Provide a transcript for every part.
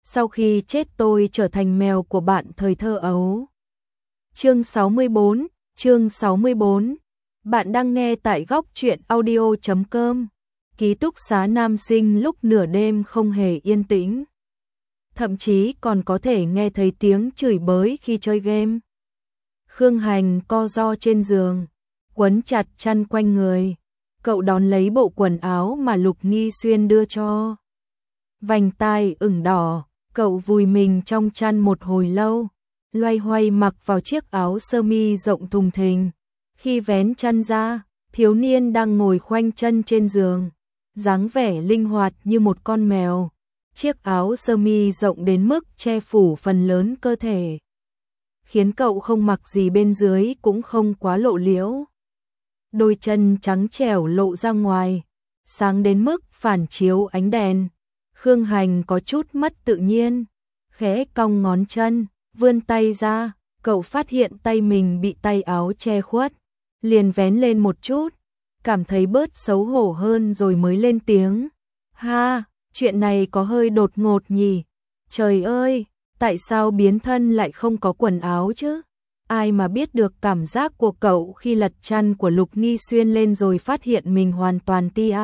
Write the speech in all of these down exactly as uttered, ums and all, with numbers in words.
sau khi chết tôi trở thành mèo của bạn thời thơ ấu. Chương sáu mươi bốn, chương sáu mươi bốn. Bạn đang nghe tại góc truyện audio chấm com. Ký túc xá nam sinh lúc nửa đêm không hề yên tĩnh. Thậm chí còn có thể nghe thấy tiếng chửi bới khi chơi game. Khương Hành co ro trên giường, quấn chặt chăn quanh người. Cậu đón lấy bộ quần áo mà Lục Nghi Xuyên đưa cho. Vành tai ửng đỏ, cậu vùi mình trong chăn một hồi lâu, loay hoay mặc vào chiếc áo sơ mi rộng thùng thình. Khi vén chăn ra, thiếu niên đang ngồi khoanh chân trên giường, dáng vẻ linh hoạt như một con mèo. Chiếc áo sơ mi rộng đến mức che phủ phần lớn cơ thể, khiến cậu không mặc gì bên dưới cũng không quá lộ liễu. Đôi chân trắng trẻo lộ ra ngoài, sáng đến mức phản chiếu ánh đèn. Khương Hành có chút mất tự nhiên, khẽ cong ngón chân, vươn tay ra, cậu phát hiện tay mình bị tay áo che khuất, liền vén lên một chút, cảm thấy bớt xấu hổ hơn rồi mới lên tiếng. Ha, chuyện này có hơi đột ngột nhỉ? Trời ơi, tại sao biến thân lại không có quần áo chứ? Ai mà biết được cảm giác của cậu khi lật chăn của Lục Nghi Xuyên lên rồi phát hiện mình hoàn toàn tia.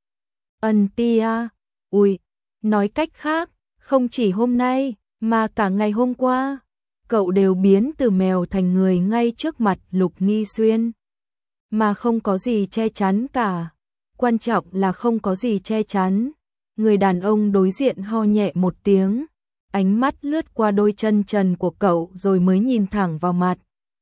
Ân tia, ui, nói cách khác, không chỉ hôm nay, mà cả ngày hôm qua, cậu đều biến từ mèo thành người ngay trước mặt Lục Nghi Xuyên. Mà không có gì che chắn cả, quan trọng là không có gì che chắn. Người đàn ông đối diện ho nhẹ một tiếng, ánh mắt lướt qua đôi chân trần của cậu rồi mới nhìn thẳng vào mặt.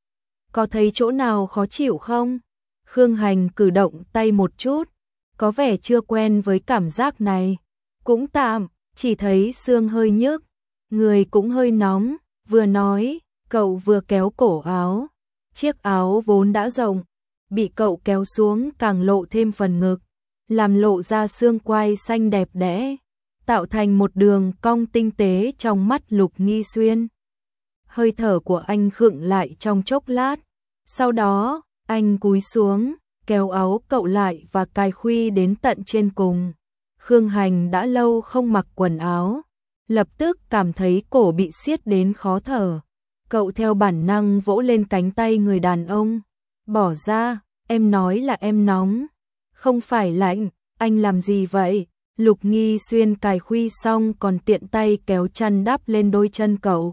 Có thấy chỗ nào khó chịu không? Khương Hành cử động tay một chút, có vẻ chưa quen với cảm giác này. Cũng tạm, chỉ thấy xương hơi nhức, người cũng hơi nóng. Vừa nói, cậu vừa kéo cổ áo. Chiếc áo vốn đã rộng, bị cậu kéo xuống càng lộ thêm phần ngực, làm lộ ra xương quai xanh đẹp đẽ, tạo thành một đường cong tinh tế trong mắt Lục Nghi Xuyên. Hơi thở của anh khựng lại trong chốc lát, sau đó, anh cúi xuống, kéo áo cậu lại và cài khuy đến tận trên cùng. Khương Hành đã lâu không mặc quần áo, lập tức cảm thấy cổ bị siết đến khó thở. Cậu theo bản năng vỗ lên cánh tay người đàn ông. Bỏ ra, em nói là em nóng, không phải lạnh, anh làm gì vậy? Lục Nghi Xuyên cài khuy xong còn tiện tay kéo chăn đắp lên đôi chân cậu.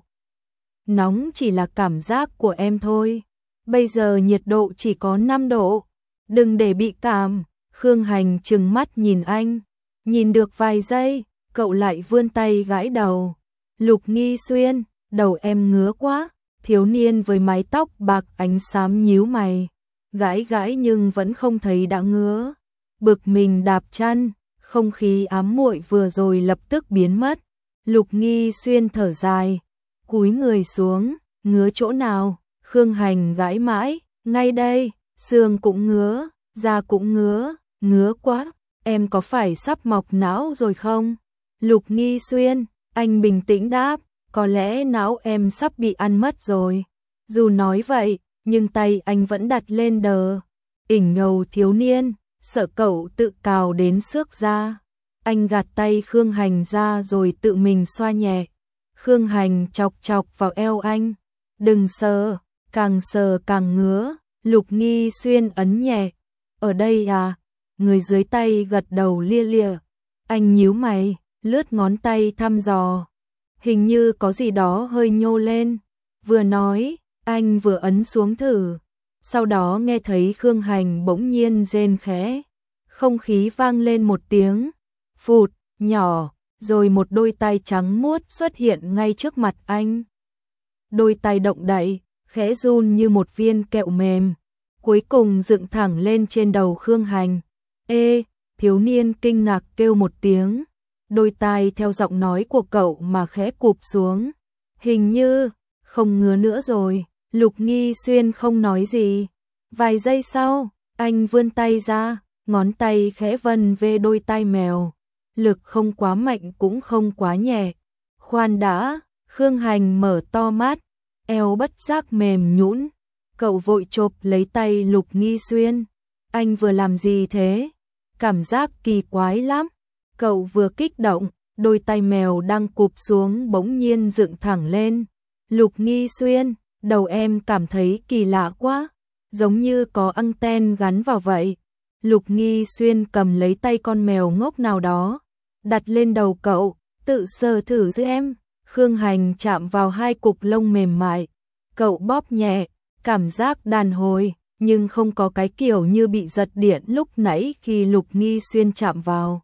Nóng chỉ là cảm giác của em thôi, bây giờ nhiệt độ chỉ có năm độ, đừng để bị cảm. Khương Hành trừng mắt nhìn anh, nhìn được vài giây, cậu lại vươn tay gãi đầu. Lục Nghi Xuyên, đầu em ngứa quá. Thiếu niên với mái tóc bạc ánh xám nhíu mày, gãi gãi nhưng vẫn không thấy đã ngứa. Bực mình đạp chăn, không khí ám muội vừa rồi lập tức biến mất. Lục Nghi Xuyên thở dài, cúi người xuống, ngứa chỗ nào? Khương Hành gãi mãi, ngay đây, xương cũng ngứa, da cũng ngứa, ngứa quá, em có phải sắp mọc não rồi không? Lục Nghi Xuyên, anh bình tĩnh đáp, có lẽ não em sắp bị ăn mất rồi. Dù nói vậy, nhưng tay anh vẫn đặt lên đờ ỉnh ngầu thiếu niên, sợ cậu tự cào đến xước da. Anh gạt tay Khương Hành ra rồi tự mình xoa nhẹ. Khương Hành chọc chọc vào eo anh, đừng sờ, càng sờ càng ngứa. Lục Nghi Xuyên ấn nhẹ, ở đây à? Người dưới tay gật đầu lia lịa. Anh nhíu mày, lướt ngón tay thăm dò, hình như có gì đó hơi nhô lên. Vừa nói, anh vừa ấn xuống thử. Sau đó nghe thấy Khương Hành bỗng nhiên rên khẽ. Không khí vang lên một tiếng phụt nhỏ, rồi một đôi tay trắng muốt xuất hiện ngay trước mặt anh. Đôi tay động đậy, khẽ run như một viên kẹo mềm, cuối cùng dựng thẳng lên trên đầu Khương Hành. Ê, thiếu niên kinh ngạc kêu một tiếng. Đôi tai theo giọng nói của cậu mà khẽ cụp xuống. Hình như không ngứa nữa rồi. Lục Nghi Xuyên không nói gì. Vài giây sau, anh vươn tay ra, ngón tay khẽ vân về đôi tai mèo. Lực không quá mạnh cũng không quá nhẹ. Khoan đã, Khương Hành mở to mắt, eo bất giác mềm nhũn. Cậu vội chộp lấy tay Lục Nghi Xuyên. Anh vừa làm gì thế? Cảm giác kỳ quái lắm. Cậu vừa kích động, đôi tai mèo đang cụp xuống bỗng nhiên dựng thẳng lên. Lục Nghi Xuyên, đầu em cảm thấy kỳ lạ quá, giống như có anten gắn vào vậy. Lục Nghi Xuyên cầm lấy tay con mèo ngốc nào đó, đặt lên đầu cậu, tự sờ thử giúp em. Khương Hành chạm vào hai cục lông mềm mại, cậu bóp nhẹ, cảm giác đàn hồi, nhưng không có cái kiểu như bị giật điện lúc nãy khi Lục Nghi Xuyên chạm vào.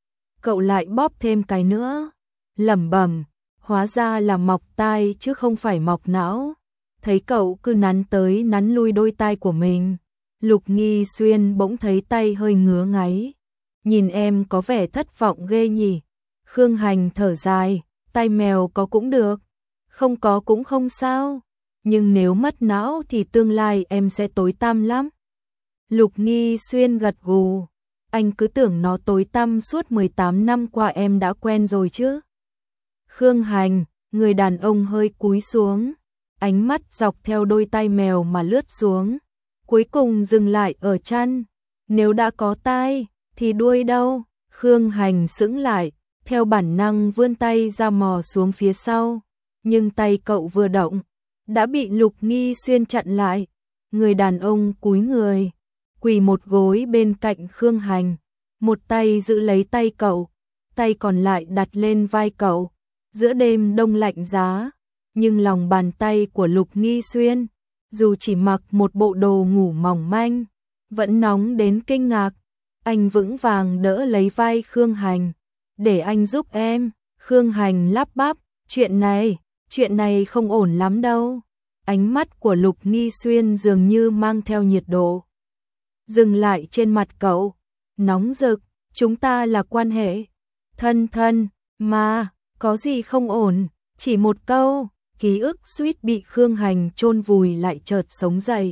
Cậu lại bóp thêm cái nữa, lẩm bẩm, hóa ra là mọc tai chứ không phải mọc não. Thấy cậu cứ nắn tới nắn lui đôi tai của mình, Lục Nghi Xuyên bỗng thấy tay hơi ngứa ngáy. Nhìn em có vẻ thất vọng ghê nhỉ. Khương Hành thở dài, tai mèo có cũng được, không có cũng không sao, nhưng nếu mất não thì tương lai em sẽ tối tăm lắm. Lục Nghi Xuyên gật gù, anh cứ tưởng nó tối tăm suốt mười tám năm qua em đã quen rồi chứ. Khương Hành, người đàn ông hơi cúi xuống, ánh mắt dọc theo đôi tai mèo mà lướt xuống, cuối cùng dừng lại ở chân. Nếu đã có tai, thì đuôi đâu? Khương Hành sững lại, theo bản năng vươn tay ra mò xuống phía sau, nhưng tay cậu vừa động, đã bị Lục Nghi Xuyên chặn lại. Người đàn ông cúi người, quỳ một gối bên cạnh Khương Hành, một tay giữ lấy tay cậu, tay còn lại đặt lên vai cậu. Giữa đêm đông lạnh giá, nhưng lòng bàn tay của Lục Nghi Xuyên, dù chỉ mặc một bộ đồ ngủ mỏng manh, vẫn nóng đến kinh ngạc. Anh vững vàng đỡ lấy vai Khương Hành, để anh giúp em. Khương Hành lắp bắp, chuyện này, chuyện này không ổn lắm đâu. Ánh mắt của Lục Nghi Xuyên dường như mang theo nhiệt độ, dừng lại trên mặt cậu, nóng rực. Chúng ta là quan hệ thân thân mà, có gì không ổn, chỉ một câu. Ký ức suýt bị Khương Hành chôn vùi lại chợt sống dậy.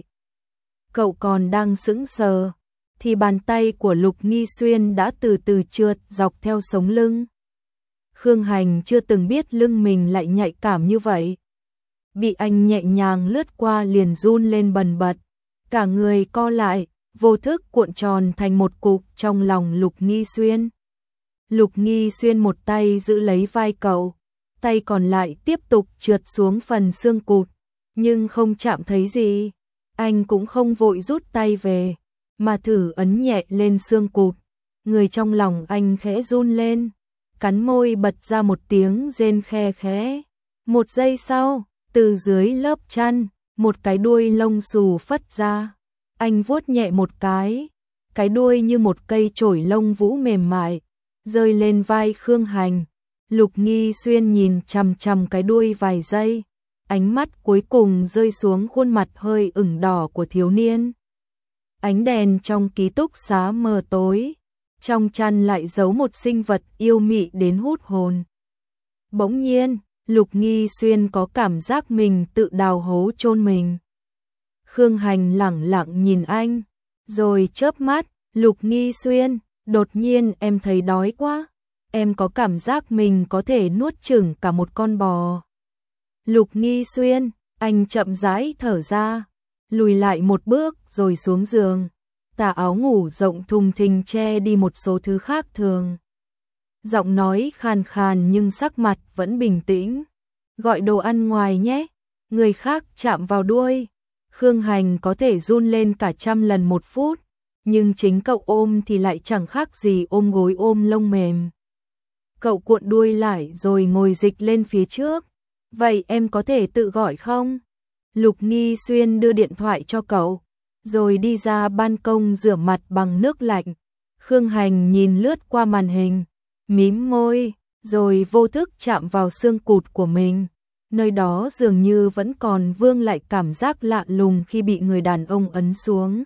Cậu còn đang sững sờ, thì bàn tay của Lục Nghi Xuyên đã từ từ trượt dọc theo sống lưng. Khương Hành chưa từng biết lưng mình lại nhạy cảm như vậy. Bị anh nhẹ nhàng lướt qua liền run lên bần bật, cả người co lại, vô thức cuộn tròn thành một cục trong lòng Lục Nghi Xuyên. Lục Nghi Xuyên một tay giữ lấy vai cậu, tay còn lại tiếp tục trượt xuống phần xương cụt, nhưng không chạm thấy gì. Anh cũng không vội rút tay về, mà thử ấn nhẹ lên xương cụt. Người trong lòng anh khẽ run lên, cắn môi bật ra một tiếng rên khe khẽ. Một giây sau, từ dưới lớp chăn, một cái đuôi lông xù phất ra. Anh vuốt nhẹ một cái, cái đuôi như một cây chổi lông vũ mềm mại, rơi lên vai Khương Hành. Lục Nghi Xuyên nhìn chằm chằm cái đuôi vài giây, ánh mắt cuối cùng rơi xuống khuôn mặt hơi ửng đỏ của thiếu niên. Ánh đèn trong ký túc xá mờ tối, trong chăn lại giấu một sinh vật yêu mị đến hút hồn. Bỗng nhiên, Lục Nghi Xuyên có cảm giác mình tự đào hố chôn mình. Khương Hành lẳng lặng nhìn anh, rồi chớp mắt. Lục Nghi Xuyên, đột nhiên em thấy đói quá. Em có cảm giác mình có thể nuốt chửng cả một con bò. Lục Nghi Xuyên, anh chậm rãi thở ra, lùi lại một bước rồi xuống giường. Tà áo ngủ rộng thùng thình che đi một số thứ khác thường. Giọng nói khàn khàn nhưng sắc mặt vẫn bình tĩnh. Gọi đồ ăn ngoài nhé. Người khác chạm vào đuôi. Khương Hành có thể run lên cả trăm lần một phút, nhưng chính cậu ôm thì lại chẳng khác gì ôm gối ôm lông mềm. Cậu cuộn đuôi lại rồi ngồi dịch lên phía trước. Vậy em có thể tự gọi không? Lục Nghi Xuyên đưa điện thoại cho cậu, rồi đi ra ban công rửa mặt bằng nước lạnh. Khương Hành nhìn lướt qua màn hình, mím môi, rồi vô thức chạm vào xương cụt của mình. Nơi đó dường như vẫn còn vương lại cảm giác lạ lùng khi bị người đàn ông ấn xuống.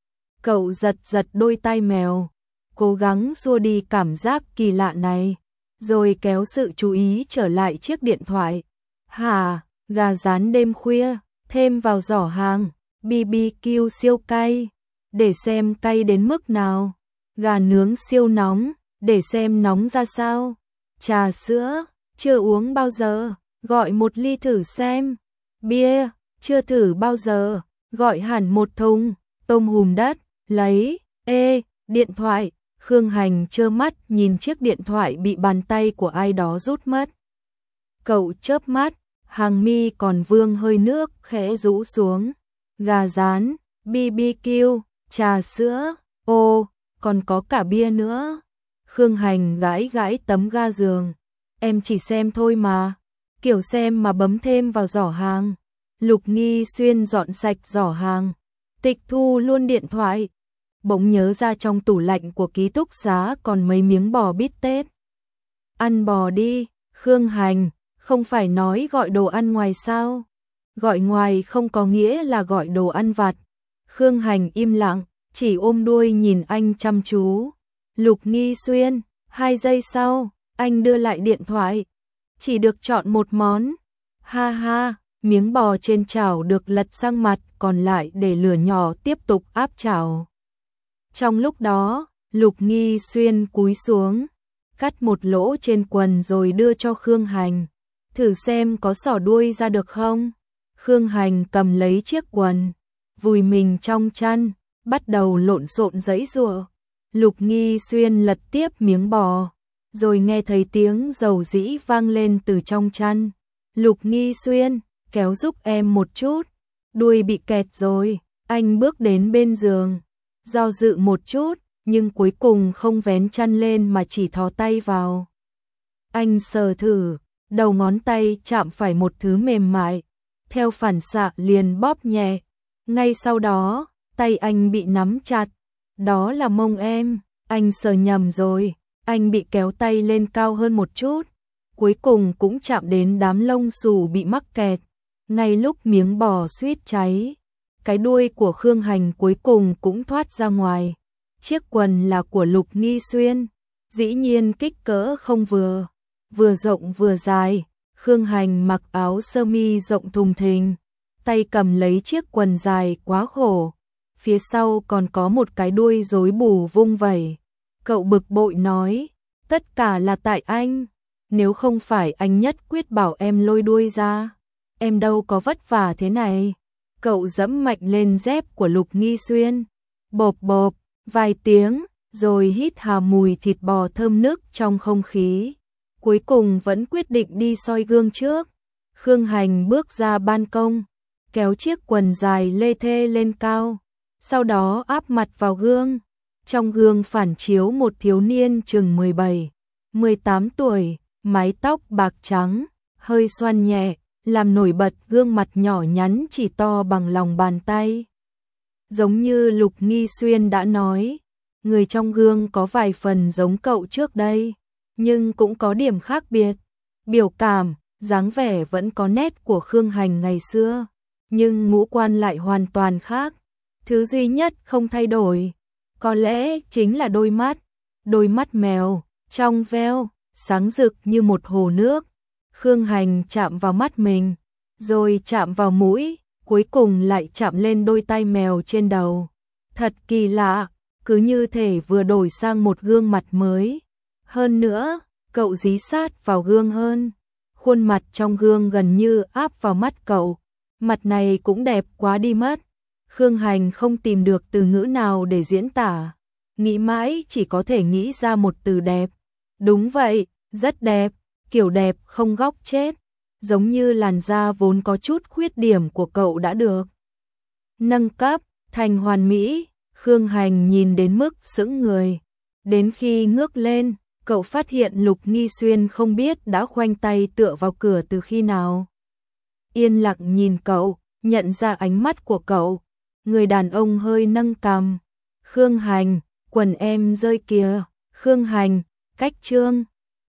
Cậu giật giật đôi tai mèo, cố gắng xua đi cảm giác kỳ lạ này, rồi kéo sự chú ý trở lại chiếc điện thoại. Hà, gà rán đêm khuya, thêm vào giỏ hàng, bê bê kiu siêu cay, để xem cay đến mức nào. Gà nướng siêu nóng, để xem nóng ra sao. Trà sữa, chưa uống bao giờ, gọi một ly thử xem. Bia, chưa thử bao giờ, gọi hẳn một thùng. Tôm hùm đất, lấy, ê, điện thoại, Khương Hành trơ mắt nhìn chiếc điện thoại bị bàn tay của ai đó rút mất. Cậu chớp mắt, hàng mi còn vương hơi nước khẽ rũ xuống. Gà rán, bê bê kiu, trà sữa, ô, còn có cả bia nữa. Khương Hành gãi gãi tấm ga giường. Em chỉ xem thôi mà. Kiểu xem mà bấm thêm vào giỏ hàng. Lục Nghi Xuyên dọn sạch giỏ hàng. Tịch thu luôn điện thoại. Bỗng nhớ ra trong tủ lạnh của ký túc xá còn mấy miếng bò bít tết. Ăn bò đi, Khương Hành, không phải nói gọi đồ ăn ngoài sao? Gọi ngoài không có nghĩa là gọi đồ ăn vặt. Khương Hành im lặng, chỉ ôm đuôi nhìn anh chăm chú. Lục Nghi Xuyên, hai giây sau, anh đưa lại điện thoại. Chỉ được chọn một món. Ha ha, miếng bò trên chảo được lật sang mặt, còn lại để lửa nhỏ tiếp tục áp chảo. Trong lúc đó, Lục Nghi Xuyên cúi xuống, cắt một lỗ trên quần rồi đưa cho Khương Hành. Thử xem có xỏ đuôi ra được không? Khương Hành cầm lấy chiếc quần, vùi mình trong chăn, bắt đầu lộn xộn giãy giụa. Lục Nghi Xuyên lật tiếp miếng bò, rồi nghe thấy tiếng dầu dĩ vang lên từ trong chăn. Lục Nghi Xuyên, kéo giúp em một chút, đuôi bị kẹt rồi. Anh bước đến bên giường, do dự một chút, nhưng cuối cùng không vén chăn lên mà chỉ thò tay vào. Anh sờ thử, đầu ngón tay chạm phải một thứ mềm mại, theo phản xạ liền bóp nhẹ. Ngay sau đó, tay anh bị nắm chặt. Đó là mông em, anh sờ nhầm rồi. Anh bị kéo tay lên cao hơn một chút, cuối cùng cũng chạm đến đám lông xù bị mắc kẹt. Ngay lúc miếng bò suýt cháy, cái đuôi của Khương Hành cuối cùng cũng thoát ra ngoài. Chiếc quần là của Lục Nghi Xuyên, dĩ nhiên kích cỡ không vừa, vừa rộng vừa dài. Khương Hành mặc áo sơ mi rộng thùng thình, tay cầm lấy chiếc quần dài quá khổ, phía sau còn có một cái đuôi rối bù vung vẩy. Cậu bực bội nói, tất cả là tại anh, nếu không phải anh nhất quyết bảo em lôi đuôi ra, em đâu có vất vả thế này. Cậu giẫm mạnh lên dép của Lục Nghi Xuyên, bộp bộp, vài tiếng, rồi hít hà mùi thịt bò thơm nức trong không khí. Cuối cùng vẫn quyết định đi soi gương trước. Khương Hành bước ra ban công, kéo chiếc quần dài lê thê lên cao, sau đó áp mặt vào gương. Trong gương phản chiếu một thiếu niên chừng mười bảy, mười tám tuổi, mái tóc bạc trắng, hơi xoăn nhẹ, làm nổi bật gương mặt nhỏ nhắn chỉ to bằng lòng bàn tay. Giống như Lục Nghi Xuyên đã nói, người trong gương có vài phần giống cậu trước đây, nhưng cũng có điểm khác biệt. Biểu cảm, dáng vẻ vẫn có nét của Khương Hành ngày xưa, nhưng ngũ quan lại hoàn toàn khác. Thứ duy nhất không thay đổi, có lẽ chính là đôi mắt, đôi mắt mèo, trong veo, sáng rực như một hồ nước. Khương Hành chạm vào mắt mình, rồi chạm vào mũi, cuối cùng lại chạm lên đôi tai mèo trên đầu. Thật kỳ lạ, cứ như thể vừa đổi sang một gương mặt mới. Hơn nữa, cậu dí sát vào gương hơn. Khuôn mặt trong gương gần như áp vào mắt cậu. Mặt này cũng đẹp quá đi mất. Khương Hành không tìm được từ ngữ nào để diễn tả. Nghĩ mãi chỉ có thể nghĩ ra một từ đẹp. Đúng vậy, rất đẹp, kiểu đẹp không góc chết. Giống như làn da vốn có chút khuyết điểm của cậu đã được nâng cấp thành hoàn mỹ. Khương Hành nhìn đến mức sững người. Đến khi ngước lên, cậu phát hiện Lục Nghi Xuyên không biết đã khoanh tay tựa vào cửa từ khi nào. Yên lặng nhìn cậu, nhận ra ánh mắt của cậu. Người đàn ông hơi nâng cằm. Khương Hành, quần em rơi kìa. Khương Hành, cách trương.